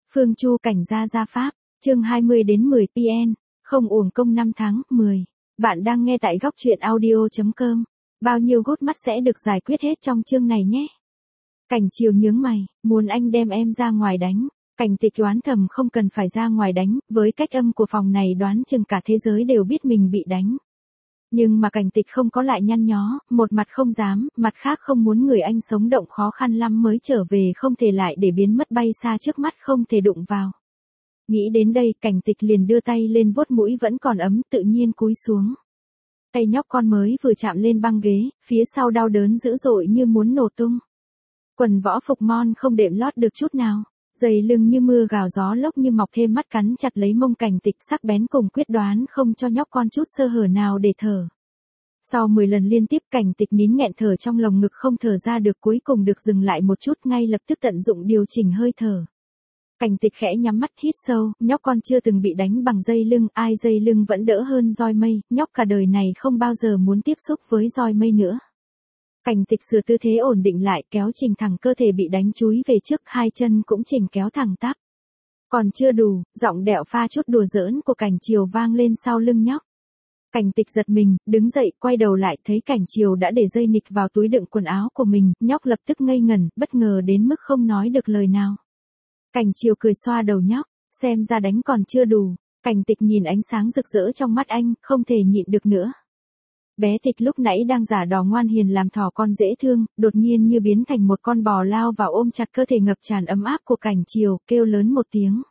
Phương Chu cảnh gia pháp, chương 20 đến 10 PN, không uổng công 5 tháng, 10. Bạn đang nghe tại góc truyện audio.com. Bao nhiêu gút mắt sẽ được giải quyết hết trong chương này nhé. Cảnh Chiều nhướng mày, muốn anh đem em ra ngoài đánh. Cảnh Tịch đoán thầm không cần phải ra ngoài đánh, với cách âm của phòng này đoán chừng cả thế giới đều biết mình bị đánh. Nhưng mà Cảnh Tịch không có lại nhăn nhó, một mặt không dám, mặt khác không muốn người anh sống động khó khăn lắm mới trở về không thể lại để biến mất bay xa trước mắt không thể đụng vào. Nghĩ đến đây Cảnh Tịch liền đưa tay lên vuốt mũi vẫn còn ấm tự nhiên cúi xuống. Tay nhóc con mới vừa chạm lên băng ghế, phía sau đau đớn dữ dội như muốn nổ tung. Quần võ phục mon không đệm lót được chút nào. Dày lưng như mưa gào gió lốc như mọc thêm mắt cắn chặt lấy mông Cảnh Tịch sắc bén cùng quyết đoán không cho nhóc con chút sơ hở nào để thở. Sau 10 lần liên tiếp Cảnh Tịch nín nghẹn thở trong lồng ngực không thở ra được cuối cùng được dừng lại một chút ngay lập tức tận dụng điều chỉnh hơi thở. Cảnh Tịch khẽ nhắm mắt hít sâu, nhóc con chưa từng bị đánh bằng dây lưng, ai dây lưng vẫn đỡ hơn roi mây, nhóc cả đời này không bao giờ muốn tiếp xúc với roi mây nữa. Cảnh Tịch sửa tư thế ổn định lại kéo chỉnh thẳng cơ thể bị đánh chúi về trước hai chân cũng chỉnh kéo thẳng tắp. Còn chưa đủ, giọng đẹo pha chút đùa giỡn của Cảnh Chiều vang lên sau lưng nhóc. Cảnh Tịch giật mình, đứng dậy quay đầu lại thấy Cảnh Chiều đã để dây nịt vào túi đựng quần áo của mình, nhóc lập tức ngây ngẩn, bất ngờ đến mức không nói được lời nào. Cảnh Chiều cười xoa đầu nhóc, xem ra đánh còn chưa đủ. Cảnh Tịch nhìn ánh sáng rực rỡ trong mắt anh, không thể nhịn được nữa. Bé Tịch lúc nãy đang giả đò ngoan hiền làm thỏ con dễ thương, đột nhiên như biến thành một con bò lao vào ôm chặt cơ thể ngập tràn ấm áp của Cảnh Chiều, kêu lớn một tiếng.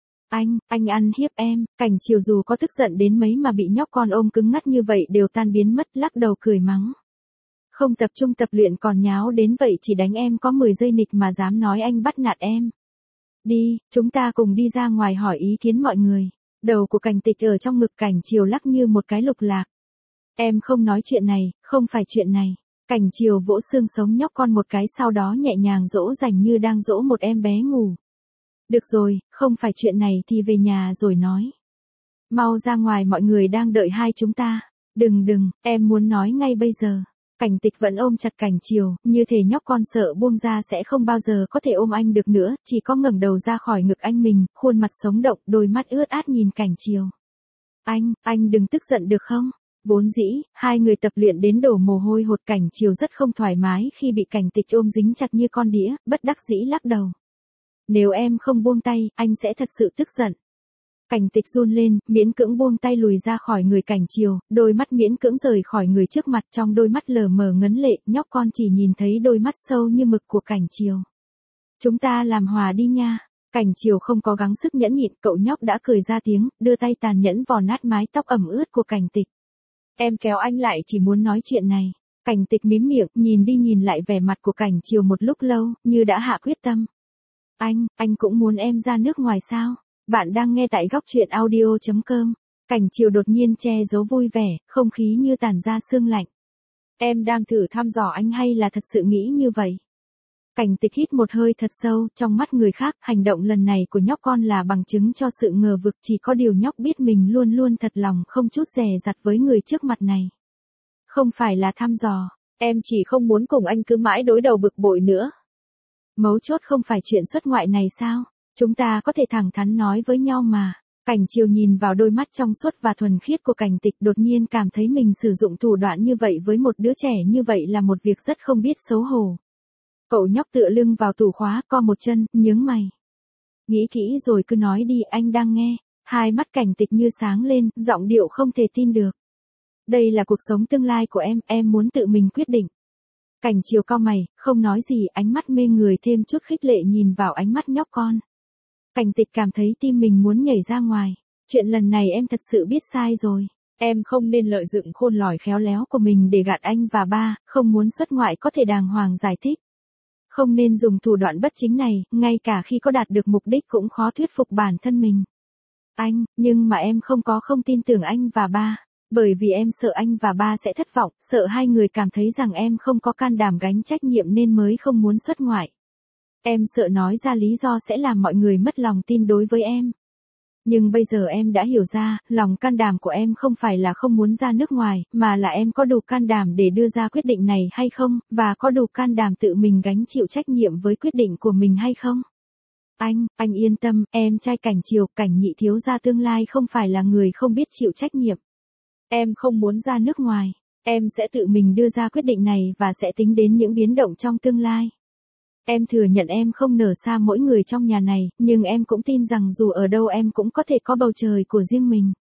Anh ăn hiếp em. Cảnh Chiều dù có tức giận đến mấy mà bị nhóc con ôm cứng ngắt như vậy đều tan biến mất, lắc đầu cười mắng. Không tập trung tập luyện còn nháo đến vậy, chỉ đánh em có 10 giây nịch mà dám nói anh bắt nạt em. Đi, chúng ta cùng đi ra ngoài hỏi ý kiến mọi người. Đầu của Cảnh Tịch ở trong ngực Cảnh Chiều lắc như một cái lục lạc. Em không nói chuyện này, không phải chuyện này. Cảnh Chiều vỗ xương sống nhóc con một cái sau đó nhẹ nhàng dỗ dành như đang dỗ một em bé ngủ. Được rồi, không phải chuyện này thì về nhà rồi nói. Mau ra ngoài, mọi người đang đợi hai chúng ta. Đừng, em muốn nói ngay bây giờ. Cảnh Tịch vẫn ôm chặt Cảnh Chiều, như thể nhóc con sợ buông ra sẽ không bao giờ có thể ôm anh được nữa, chỉ có ngẩng đầu ra khỏi ngực anh mình, khuôn mặt sống động, đôi mắt ướt át nhìn Cảnh Chiều. Anh đừng tức giận được không? Vốn dĩ, hai người tập luyện đến đổ mồ hôi hột, Cảnh Chiều rất không thoải mái khi bị Cảnh Tịch ôm dính chặt như con đĩa, bất đắc dĩ lắc đầu. Nếu em không buông tay, anh sẽ thật sự tức giận. Cảnh Tịch run lên, miễn cưỡng buông tay lùi ra khỏi người Cảnh Chiều, đôi mắt miễn cưỡng rời khỏi người trước mặt, trong đôi mắt lờ mờ ngấn lệ, nhóc con chỉ nhìn thấy đôi mắt sâu như mực của Cảnh Chiều. Chúng ta làm hòa đi nha. Cảnh Chiều không có gắng sức nhẫn nhịn, cậu nhóc đã cười ra tiếng, đưa tay tàn nhẫn vò nát mái tóc ẩm ướt của Cảnh Tịch. Em kéo anh lại chỉ muốn nói chuyện này. Cảnh Tịch mím miệng, nhìn đi nhìn lại vẻ mặt của Cảnh Chiều một lúc lâu, như đã hạ quyết tâm. Anh cũng muốn em ra nước ngoài sao? Bạn đang nghe tại góc truyện audio.com. Cảnh Chiều đột nhiên che giấu vui vẻ, không khí như tản ra sương lạnh. Em đang thử thăm dò anh hay là thật sự nghĩ như vậy? Cảnh Tịch hít một hơi thật sâu, trong mắt người khác, hành động lần này của nhóc con là bằng chứng cho sự ngờ vực, chỉ có điều nhóc biết mình luôn luôn thật lòng không chút dè dặt với người trước mặt này. Không phải là thăm dò, em chỉ không muốn cùng anh cứ mãi đối đầu bực bội nữa. Mấu chốt không phải chuyện xuất ngoại này sao? Chúng ta có thể thẳng thắn nói với nhau mà. Cảnh Chiều nhìn vào đôi mắt trong suốt và thuần khiết của Cảnh Tịch, đột nhiên cảm thấy mình sử dụng thủ đoạn như vậy với một đứa trẻ như vậy là một việc rất không biết xấu hổ. Cậu nhóc tựa lưng vào tủ khóa, co một chân, nhướng mày. Nghĩ kỹ rồi cứ nói đi, anh đang nghe. Hai mắt Cảnh Tịch như sáng lên, giọng điệu không thể tin được. Đây là cuộc sống tương lai của em muốn tự mình quyết định. Cảnh Chiều cau mày, không nói gì, ánh mắt mê người thêm chút khích lệ nhìn vào ánh mắt nhóc con. Cảnh Tịch cảm thấy tim mình muốn nhảy ra ngoài. Chuyện lần này em thật sự biết sai rồi. Em không nên lợi dụng khôn lỏi khéo léo của mình để gạt anh và ba, không muốn xuất ngoại có thể đàng hoàng giải thích. Không nên dùng thủ đoạn bất chính này, ngay cả khi có đạt được mục đích cũng khó thuyết phục bản thân mình. Nhưng mà em không tin tưởng anh và ba. Bởi vì em sợ anh và ba sẽ thất vọng, sợ hai người cảm thấy rằng em không có can đảm gánh trách nhiệm nên mới không muốn xuất ngoại. Em sợ nói ra lý do sẽ làm mọi người mất lòng tin đối với em. Nhưng bây giờ em đã hiểu ra, lòng can đảm của em không phải là không muốn ra nước ngoài, mà là em có đủ can đảm để đưa ra quyết định này hay không, và có đủ can đảm tự mình gánh chịu trách nhiệm với quyết định của mình hay không. Anh yên tâm, em trai Cảnh Triều, Cảnh nhị thiếu gia tương lai không phải là người không biết chịu trách nhiệm. Em không muốn ra nước ngoài. Em sẽ tự mình đưa ra quyết định này và sẽ tính đến những biến động trong tương lai. Em thừa nhận em không nở xa mỗi người trong nhà này, nhưng em cũng tin rằng dù ở đâu em cũng có thể có bầu trời của riêng mình.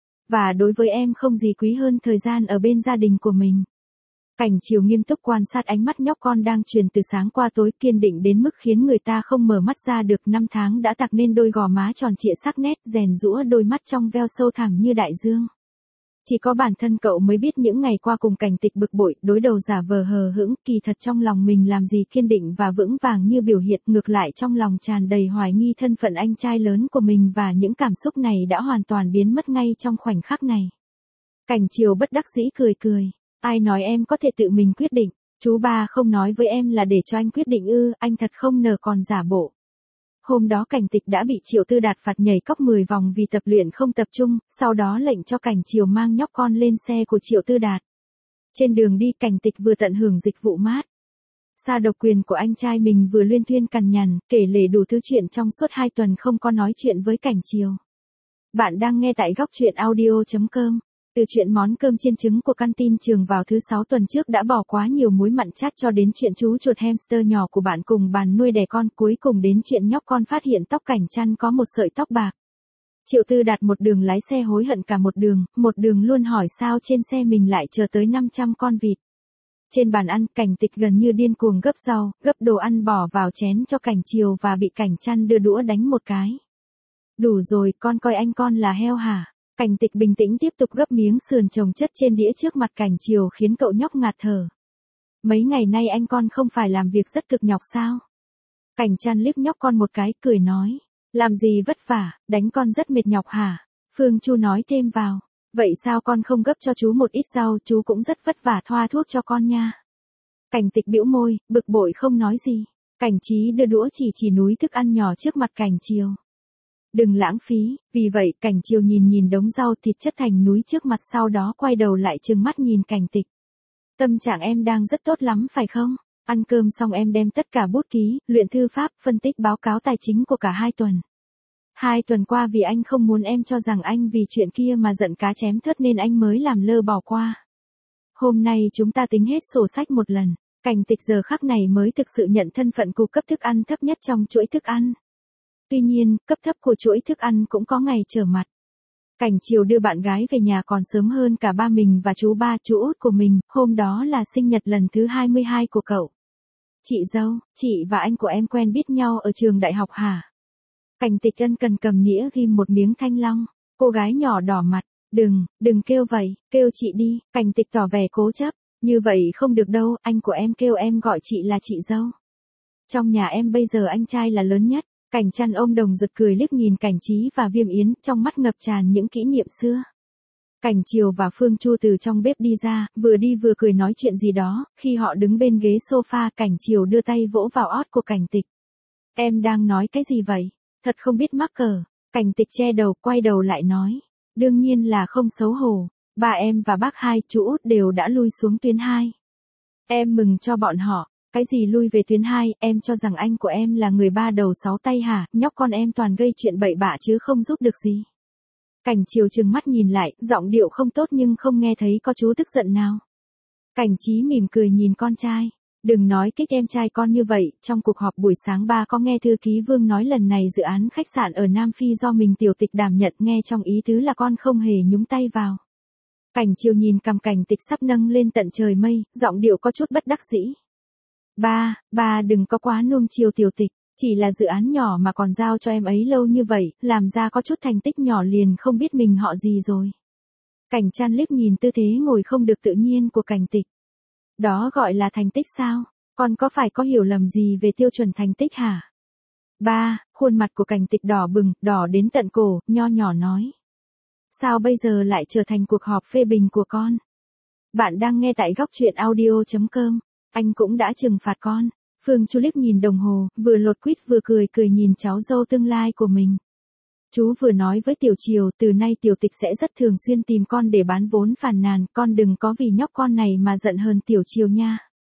Và đối với em không gì quý hơn thời gian ở bên gia đình của mình. Cảnh Triều nghiêm túc quan sát ánh mắt nhóc con đang truyền từ sáng qua tối, kiên định đến mức khiến người ta không mở mắt ra được. 5 tháng đã tạc nên đôi gò má tròn trịa sắc nét, rèn giũa đôi mắt trong veo sâu thẳm như đại dương. Chỉ có bản thân cậu mới biết những ngày qua cùng Cảnh Tịch bực bội, đối đầu giả vờ hờ hững, kỳ thật trong lòng mình làm gì kiên định và vững vàng như biểu hiện, ngược lại trong lòng tràn đầy hoài nghi thân phận anh trai lớn của mình, và những cảm xúc này đã hoàn toàn biến mất ngay trong khoảnh khắc này. Cảnh Triều bất đắc dĩ cười cười. Ai nói em có thể tự mình quyết định, chú ba không nói với em là để cho anh quyết định ư? Anh thật không ngờ còn giả bộ. Hôm đó Cảnh Tịch đã bị Triệu Tư Đạt phạt nhảy cóc 10 vòng vì tập luyện không tập trung, sau đó lệnh cho Cảnh Triều mang nhóc con lên xe của Triệu Tư Đạt. Trên đường đi Cảnh Tịch vừa tận hưởng dịch vụ mát xa độc quyền của anh trai mình, vừa luyên thuyên cằn nhằn, kể lể đủ thứ chuyện trong suốt 2 tuần không có nói chuyện với Cảnh Triều. Bạn đang nghe tại góc truyện audio.com. Từ chuyện món cơm chiên trứng của căn tin trường vào thứ 6 tuần trước đã bỏ quá nhiều muối mặn chát, cho đến chuyện chú chuột hamster nhỏ của bạn cùng bàn nuôi đẻ con, cuối cùng đến chuyện nhóc con phát hiện tóc Cảnh chăn có một sợi tóc bạc. Triệu Tư Đạt một đường lái xe hối hận cả một đường luôn hỏi sao trên xe mình lại chờ tới 500 con vịt. Trên bàn ăn, Cảnh Tịch gần như điên cuồng gấp rau, gấp đồ ăn bỏ vào chén cho Cảnh Triều và bị Cảnh chăn đưa đũa đánh một cái. Đủ rồi, con coi anh con là heo hả? Cảnh Tịch bình tĩnh tiếp tục gấp miếng sườn chồng chất trên đĩa trước mặt Cảnh Triều, khiến cậu nhóc ngạt thở. Mấy ngày nay anh con không phải làm việc rất cực nhọc sao? Cảnh chăn liếc nhóc con một cái, cười nói. Làm gì vất vả, đánh con rất mệt nhọc hả? Phương Chu nói thêm vào. Vậy sao con không gấp cho chú một ít rau, chú cũng rất vất vả thoa thuốc cho con nha. Cảnh Tịch bĩu môi, bực bội không nói gì. Cảnh Trí đưa đũa chỉ núi thức ăn nhỏ trước mặt Cảnh Triều. Đừng lãng phí, vì vậy Cảnh Triều nhìn đống rau thịt chất thành núi trước mặt, sau đó quay đầu lại trừng mắt nhìn Cảnh Tịch. Tâm trạng em đang rất tốt lắm phải không? Ăn cơm xong em đem tất cả bút ký, luyện thư pháp, phân tích báo cáo tài chính của cả 2 tuần. 2 tuần qua vì anh không muốn em cho rằng anh vì chuyện kia mà giận cá chém thớt nên anh mới làm lơ bỏ qua. Hôm nay chúng ta tính hết sổ sách một lần. Cảnh Tịch giờ khắc này mới thực sự nhận thân phận cục cấp thức ăn thấp nhất trong chuỗi thức ăn. Tuy nhiên, cấp thấp của chuỗi thức ăn cũng có ngày trở mặt. Cảnh Triều đưa bạn gái về nhà còn sớm hơn cả ba mình và chú ba, chú út của mình, hôm đó là sinh nhật lần thứ 22 của cậu. Chị dâu, chị và anh của em quen biết nhau ở trường đại học hả? Cảnh Tịch ân cần cầm nĩa ghim một miếng thanh long, cô gái nhỏ đỏ mặt, đừng kêu vậy, kêu chị đi. Cảnh Tịch tỏ vẻ cố chấp, như vậy không được đâu, anh của em kêu em gọi chị là chị dâu. Trong nhà em bây giờ anh trai là lớn nhất. Cảnh chăn ôm đồng ruột cười liếc nhìn Cảnh Trí và Viêm Yến, trong mắt ngập tràn những kỷ niệm xưa. Cảnh Triều và Phương Chu từ trong bếp đi ra, vừa đi vừa cười nói chuyện gì đó, khi họ đứng bên ghế sofa Cảnh Triều đưa tay vỗ vào ót của Cảnh Tịch. Em đang nói cái gì vậy? Thật không biết mắc cỡ. Cảnh Tịch che đầu, quay đầu lại nói. Đương nhiên là không xấu hổ, ba em và bác hai, chú út đều đã lui xuống tuyến 2. Em mừng cho bọn họ. Cái gì lui về tuyến 2, em cho rằng anh của em là người ba đầu 6 tay hả? Nhóc con em toàn gây chuyện bậy bạ chứ không giúp được gì. Cảnh Triều trừng mắt nhìn lại, giọng điệu không tốt nhưng không nghe thấy có chú tức giận nào. Cảnh Trí mỉm cười nhìn con trai. Đừng nói kích em trai con như vậy, trong cuộc họp buổi sáng ba có nghe thư ký Vương nói lần này dự án khách sạn ở Nam Phi do mình Tiểu Tịch đảm nhận, nghe trong ý tứ là con không hề nhúng tay vào. Cảnh Triều nhìn cằm Cảnh Tịch sắp nâng lên tận trời mây, giọng điệu có chút bất đắc dĩ. Ba đừng có quá nuông chiều Tiểu Tịch, chỉ là dự án nhỏ mà còn giao cho em ấy lâu như vậy, làm ra có chút thành tích nhỏ liền không biết mình họ gì rồi. Cảnh chăn liếc nhìn tư thế ngồi không được tự nhiên của Cảnh Tịch. Đó gọi là thành tích sao? Con có phải có hiểu lầm gì về tiêu chuẩn thành tích hả? Khuôn mặt của Cảnh Tịch đỏ bừng, đỏ đến tận cổ, nho nhỏ nói. Sao bây giờ lại trở thành cuộc họp phê bình của con? Bạn đang nghe tại góc truyện audio.com. Anh cũng đã trừng phạt con. Phương Chu liếc nhìn đồng hồ, vừa lột quýt vừa cười nhìn cháu dâu tương lai của mình. Chú vừa nói với Tiểu Triều, từ nay Tiểu Tịch sẽ rất thường xuyên tìm con để bán vốn phàn nàn, con đừng có vì nhóc con này mà giận hờn Tiểu Triều nha.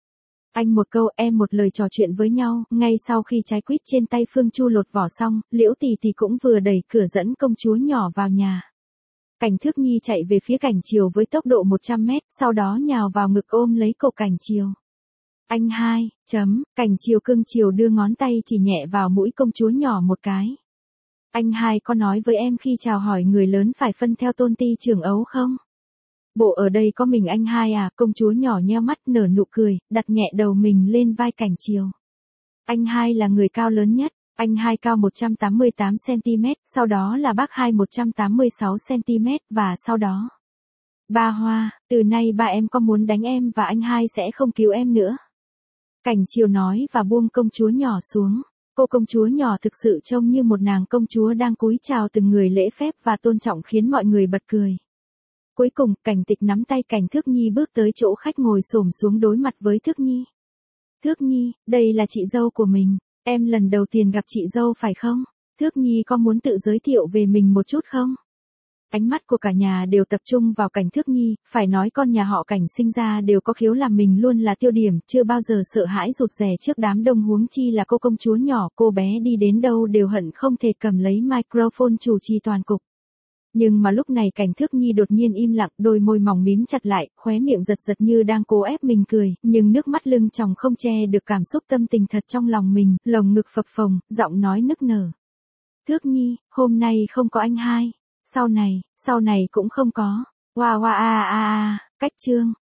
Anh một câu em một lời trò chuyện với nhau, ngay sau khi trái quýt trên tay Phương Chu lột vỏ xong, Liễu Tỷ Tỷ cũng vừa đẩy cửa dẫn công chúa nhỏ vào nhà. Cảnh Thước Nhi chạy về phía Cảnh Triều với tốc độ 100 mét, sau đó nhào vào ngực ôm lấy cổ Cảnh Triều. Anh hai, Cảnh Triều cưng chiều đưa ngón tay chỉ nhẹ vào mũi công chúa nhỏ một cái. Anh hai có nói với em khi chào hỏi người lớn phải phân theo tôn ti trưởng ấu không? Bộ ở đây có mình anh hai à, công chúa nhỏ nheo mắt nở nụ cười, đặt nhẹ đầu mình lên vai Cảnh Triều. Anh hai là người cao lớn nhất, anh hai cao 188cm, sau đó là bác hai 186cm, và sau đó. Ba Hoa, từ nay ba em có muốn đánh em và anh hai sẽ không cứu em nữa. Cảnh Triều nói và buông công chúa nhỏ xuống. Cô công chúa nhỏ thực sự trông như một nàng công chúa đang cúi chào từng người lễ phép và tôn trọng khiến mọi người bật cười. Cuối cùng, Cảnh Tịch nắm tay Cảnh Thước Nhi bước tới chỗ khách ngồi xổm xuống đối mặt với Thước Nhi. Thước Nhi, đây là chị dâu của mình, em lần đầu tiên gặp chị dâu phải không? Thước Nhi có muốn tự giới thiệu về mình một chút không? Ánh mắt của cả nhà đều tập trung vào Cảnh Thước Nhi, phải nói con nhà họ Cảnh sinh ra đều có khiếu làm mình luôn là tiêu điểm, chưa bao giờ sợ hãi rụt rè trước đám đông, huống chi là cô công chúa nhỏ, cô bé đi đến đâu đều hận không thể cầm lấy microphone chủ trì toàn cục. Nhưng mà lúc này Cảnh Thước Nhi đột nhiên im lặng, đôi môi mỏng mím chặt lại, khóe miệng giật giật như đang cố ép mình cười, nhưng nước mắt lưng tròng không che được cảm xúc tâm tình thật trong lòng mình, lồng ngực phập phồng, giọng nói nức nở. Thước Nhi, hôm nay không có anh hai, sau này cũng không có. Cách chương.